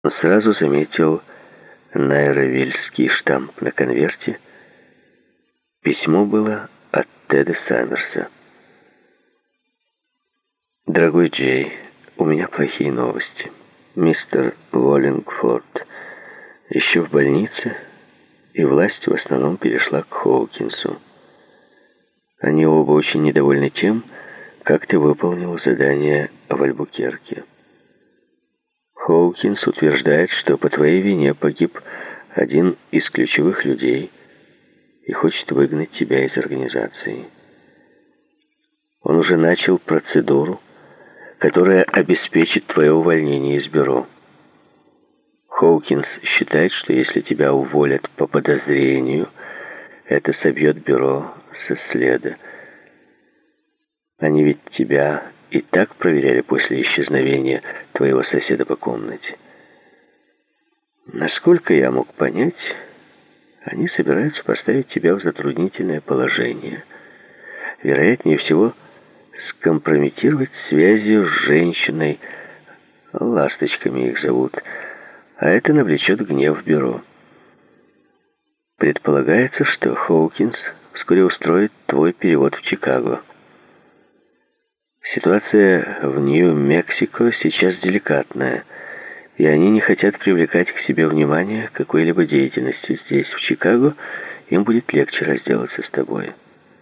Он сразу заметил найровильский штамп на конверте. Письмо было от Теда Саммерса. «Дорогой Джей, у меня плохие новости. Мистер Уоллингфорд еще в больнице, и власть в основном перешла к Хоукинсу. Они оба очень недовольны тем, как ты выполнил задание в Альбукерке. Хоукинс утверждает, что по твоей вине погиб один из ключевых людей и хочет выгнать тебя из организации. Он уже начал процедуру, которая обеспечит твое увольнение из бюро. Хоукинс считает, что если тебя уволят по подозрению, это собьет бюро со следа. Они ведь тебя и так проверяли после исчезновения твоего соседа по комнате. Насколько я мог понять, они собираются поставить тебя в затруднительное положение. Вероятнее всего, скомпрометировать связи с женщиной, ласточками их зовут, а это навлечет гнев бюро. Предполагается, что Хоукинс вскоре устроит твой перевод в Чикаго. Ситуация в Нью-Мексико сейчас деликатная, и они не хотят привлекать к себе внимание какой-либо деятельности здесь, в Чикаго. Им будет легче разделаться с тобой.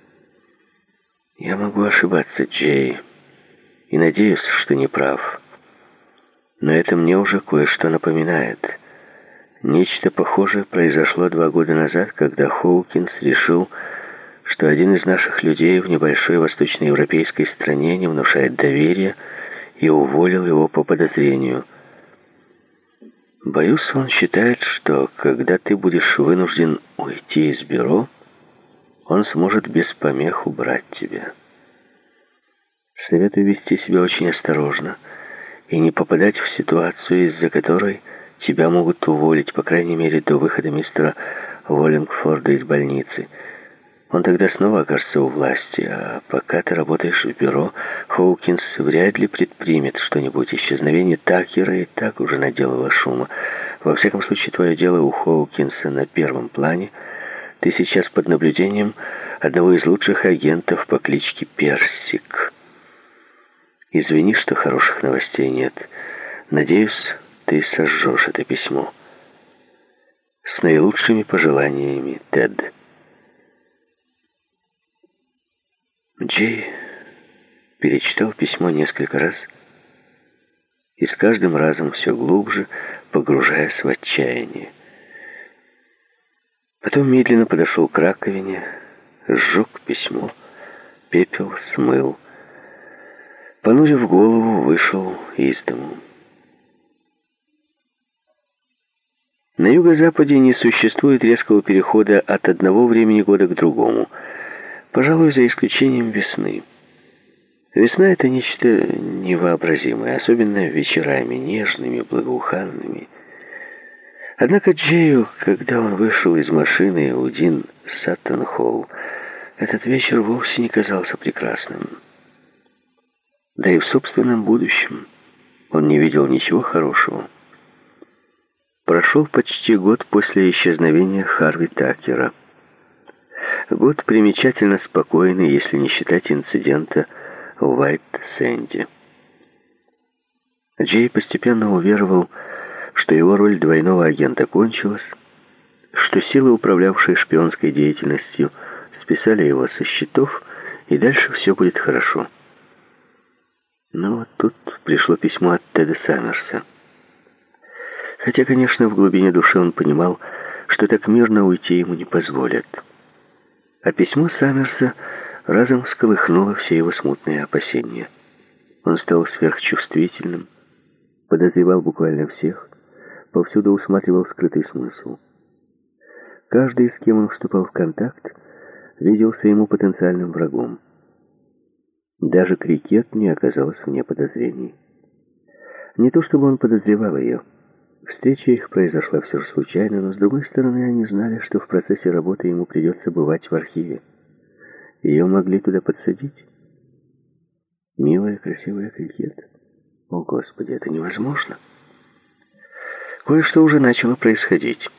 Я могу ошибаться, Джей, и надеюсь, что не прав. Но это мне уже кое-что напоминает. Нечто похожее произошло 2 года назад, когда Хоукинс решил, что один из наших людей в небольшой восточноевропейской стране не внушает доверия, и уволил его по подозрению. Боюсь, он считает, что когда ты будешь вынужден уйти из бюро, он сможет без помех убрать тебя. Советую вести себя очень осторожно и не попадать в ситуацию, из-за которой тебя могут уволить, по крайней мере, до выхода мистера Уоллингфорда из больницы. Он тогда снова окажется у власти, а пока ты работаешь в бюро, Хоукинс вряд ли предпримет что-нибудь. Исчезновение Такера и так уже наделало шума. Во всяком случае, твое дело у Хоукинса на первом плане. Ты сейчас под наблюдением одного из лучших агентов по кличке Персик. Извини, что хороших новостей нет. Надеюсь, ты сожжешь это письмо. С наилучшими пожеланиями, Тед. Джей перечитал письмо несколько раз и с каждым разом все глубже погружаясь в отчаяние. Потом медленно подошел к раковине, сжег письмо, пепел смыл. Понурив голову, вышел из дому. На юго-западе не существует резкого перехода от одного времени года к другому, пожалуй, за исключением весны. Весна — это нечто невообразимое, особенно вечерами, нежными, благоуханными. Однако Джею, когда он вышел из машины у Дин Саттон-Холл, этот вечер вовсе не казался прекрасным. Да и в собственном будущем он не видел ничего хорошего. Прошел почти год после исчезновения Харви Такера. Год примечательно спокойный, если не считать инцидента в Уайт-Сэнде. Джей постепенно уверовал, что его роль двойного агента кончилась, что силы, управлявшие шпионской деятельностью, списали его со счетов, и дальше все будет хорошо. Но вот тут пришло письмо от Теда Саммерса. Хотя, конечно, в глубине души он понимал, что так мирно уйти ему не позволят. А письмо Саммерса разом всколыхнуло все его смутные опасения. Он стал сверхчувствительным, подозревал буквально всех, повсюду усматривал скрытый смысл. Каждый, с кем он вступал в контакт, виделся ему потенциальным врагом. Даже Крикет не оказалась вне подозрений. Не то чтобы он подозревал ее. Встреча их произошла все же случайно, но, с другой стороны, они знали, что в процессе работы ему придется бывать в архиве. Ее могли туда подсадить. Милая, красивая Крикет. О, Господи, это невозможно. Кое-что уже начало происходить.